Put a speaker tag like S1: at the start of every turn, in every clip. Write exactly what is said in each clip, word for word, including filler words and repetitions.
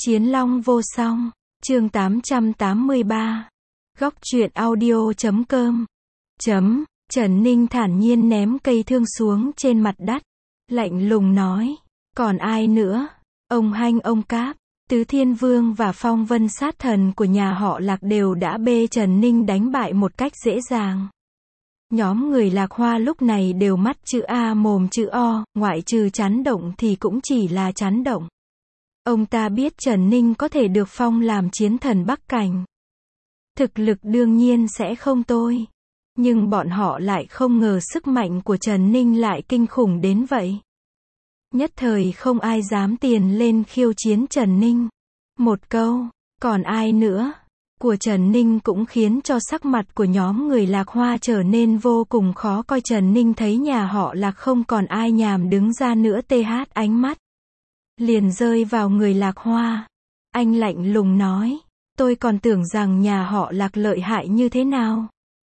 S1: Chiến Long vô song, chương tám trăm tám mươi ba. Góc truyện audio chấm com. Chấm, Trần Ninh thản nhiên ném cây thương xuống trên mặt đất, lạnh lùng nói, còn ai nữa? Ông Hanh, ông Cáp, Tứ Thiên Vương và Phong Vân sát thần của nhà họ Lạc đều đã bê Trần Ninh đánh bại một cách dễ dàng. Nhóm người Lạc Hoa lúc này đều mắt chữ A mồm chữ O, ngoại trừ chấn động thì cũng chỉ là chấn động. Ông ta biết Trần Ninh có thể được phong làm chiến thần Bắc Cảnh. Thực lực đương nhiên sẽ không tồi. Nhưng bọn họ lại không ngờ sức mạnh của Trần Ninh lại kinh khủng đến vậy. Nhất thời không ai dám tiền lên khiêu chiến Trần Ninh. Một câu, còn ai nữa? Của Trần Ninh cũng khiến cho sắc mặt của nhóm người Lạc Hoa trở nên vô cùng khó coi. Trần Ninh thấy nhà họ Lạc không còn ai nhàm đứng ra nữa, th ánh mắt liền rơi vào người Lạc Hoa. Anh lạnh lùng nói, tôi còn tưởng rằng nhà họ Lạc lợi hại như thế nào.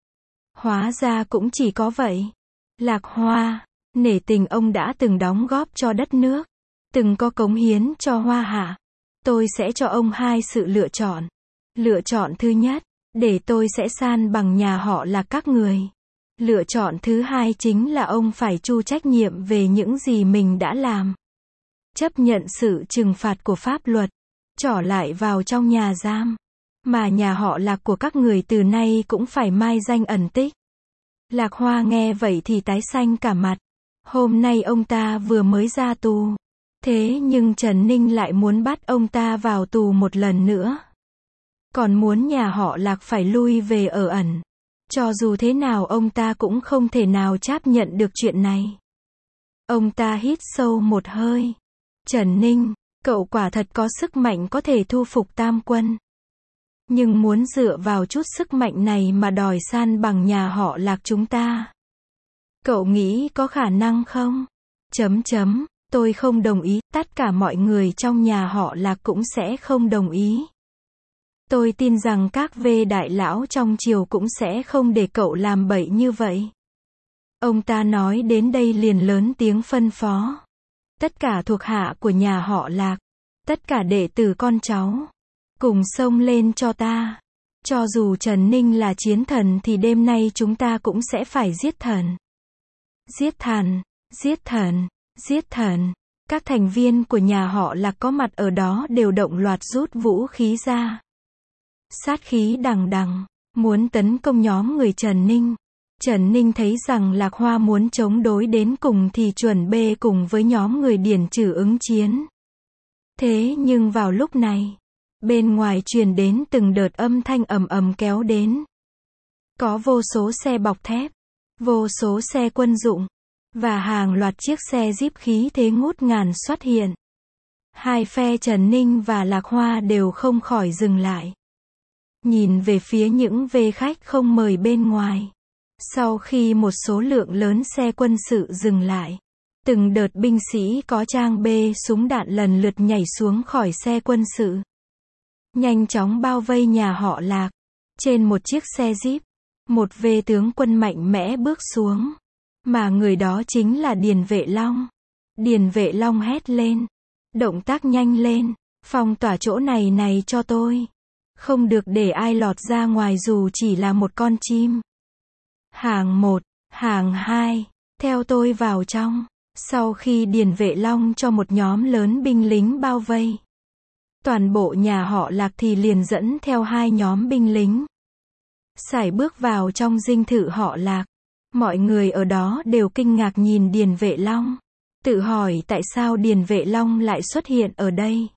S1: Hóa ra cũng chỉ có vậy. Lạc Hoa, nể tình ông đã từng đóng góp cho đất nước, từng có cống hiến cho Hoa Hạ. Tôi sẽ cho ông hai sự lựa chọn. Lựa chọn thứ nhất, để tôi sẽ san bằng nhà họ Lạc các người. Lựa chọn thứ hai chính là ông phải chu trách nhiệm về những gì mình đã làm. Chấp nhận sự trừng phạt của pháp luật, trỏ lại vào trong nhà giam. Mà nhà họ Lạc của các người từ nay cũng phải mai danh ẩn tích. Lạc Hoa nghe vậy thì tái xanh cả mặt. Hôm nay ông ta vừa mới ra tù. Thế nhưng Trần Ninh lại muốn bắt ông ta vào tù một lần nữa. Còn muốn nhà họ Lạc phải lui về ở ẩn. Cho dù thế nào ông ta cũng không thể nào chấp nhận được chuyện này. Ông ta hít sâu một hơi. Trần Ninh, cậu quả thật có sức mạnh có thể thu phục Tam Quân. Nhưng muốn dựa vào chút sức mạnh này mà đòi san bằng nhà họ Lạc chúng ta. Cậu nghĩ có khả năng không? Chấm chấm, tôi không đồng ý, tất cả mọi người trong nhà họ Lạc cũng sẽ không đồng ý. Tôi tin rằng các vê đại lão trong triều cũng sẽ không để cậu làm bậy như vậy. Ông ta nói đến đây liền lớn tiếng phân phó. Tất cả thuộc hạ của nhà họ Lạc, tất cả đệ tử con cháu, cùng xông lên cho ta. Cho dù Trần Ninh là chiến thần thì đêm nay chúng ta cũng sẽ phải giết thần. Giết thần, giết thần, giết thần. Các thành viên của nhà họ Lạc có mặt ở đó đều động loạt rút vũ khí ra. Sát khí đằng đằng, muốn tấn công nhóm người Trần Ninh. Trần Ninh thấy rằng Lạc Hoa muốn chống đối đến cùng thì chuẩn bê cùng với nhóm người Điển Trừ ứng chiến. Thế nhưng vào lúc này, bên ngoài truyền đến từng đợt âm thanh ầm ầm kéo đến. Có vô số xe bọc thép, vô số xe quân dụng, và hàng loạt chiếc xe jeep khí thế ngút ngàn xuất hiện. Hai phe Trần Ninh và Lạc Hoa đều không khỏi dừng lại. Nhìn về phía những vê khách không mời bên ngoài. Sau khi một số lượng lớn xe quân sự dừng lại, từng đợt binh sĩ có trang bê súng đạn lần lượt nhảy xuống khỏi xe quân sự. Nhanh chóng bao vây nhà họ Lạc. Trên một chiếc xe jeep, một vê tướng quân mạnh mẽ bước xuống. Mà người đó chính là Điền Vệ Long. Điền Vệ Long hét lên. Động tác nhanh lên, phong tỏa chỗ này này cho tôi. Không được để ai lọt ra ngoài dù chỉ là một con chim. Hàng một, hàng hai, theo tôi vào trong. Sau khi Điền Vệ Long cho một nhóm lớn binh lính bao vây, toàn bộ nhà họ Lạc thì liền dẫn theo hai nhóm binh lính. Sải bước vào trong dinh thự họ Lạc. Mọi người ở đó đều kinh ngạc nhìn Điền Vệ Long. Tự hỏi tại sao Điền Vệ Long lại xuất hiện ở đây.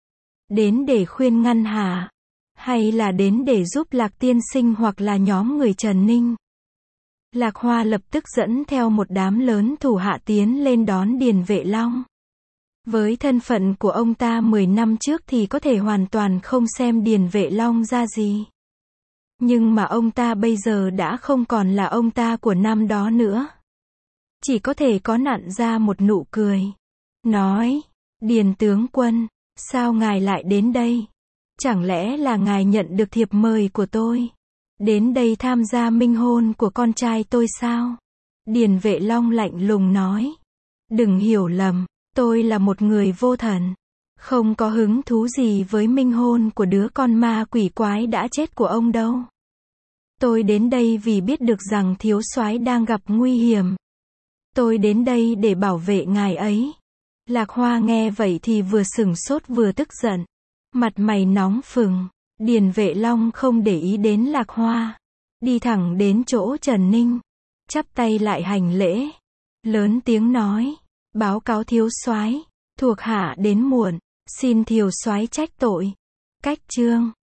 S1: Đến để khuyên ngăn hả? Hay là đến để giúp Lạc tiên sinh hoặc là nhóm người Trần Ninh? Lạc Hoa lập tức dẫn theo một đám lớn thủ hạ tiến lên đón Điền Vệ Long. Với thân phận của ông ta mười năm trước thì có thể hoàn toàn không xem Điền Vệ Long ra gì. Nhưng mà ông ta bây giờ đã không còn là ông ta của năm đó nữa. Chỉ có thể có nặn ra một nụ cười. Nói, Điền tướng quân, sao ngài lại đến đây? Chẳng lẽ là ngài nhận được thiệp mời của tôi? Đến đây tham gia minh hôn của con trai tôi sao? Điền Vệ Long lạnh lùng nói. Đừng hiểu lầm, tôi là một người vô thần. Không có hứng thú gì với minh hôn của đứa con ma quỷ quái đã chết của ông đâu. Tôi đến đây vì biết được rằng thiếu soái đang gặp nguy hiểm. Tôi đến đây để bảo vệ ngài ấy. Lạc Hoa nghe vậy thì vừa sửng sốt vừa tức giận. Mặt mày nóng phừng. Điền Vệ Long không để ý đến Lạc Hoa. Đi thẳng đến chỗ Trần Ninh. Chắp tay lại hành lễ. Lớn tiếng nói. Báo cáo thiếu soái, thuộc hạ đến muộn. Xin thiếu soái trách tội. Cách chương.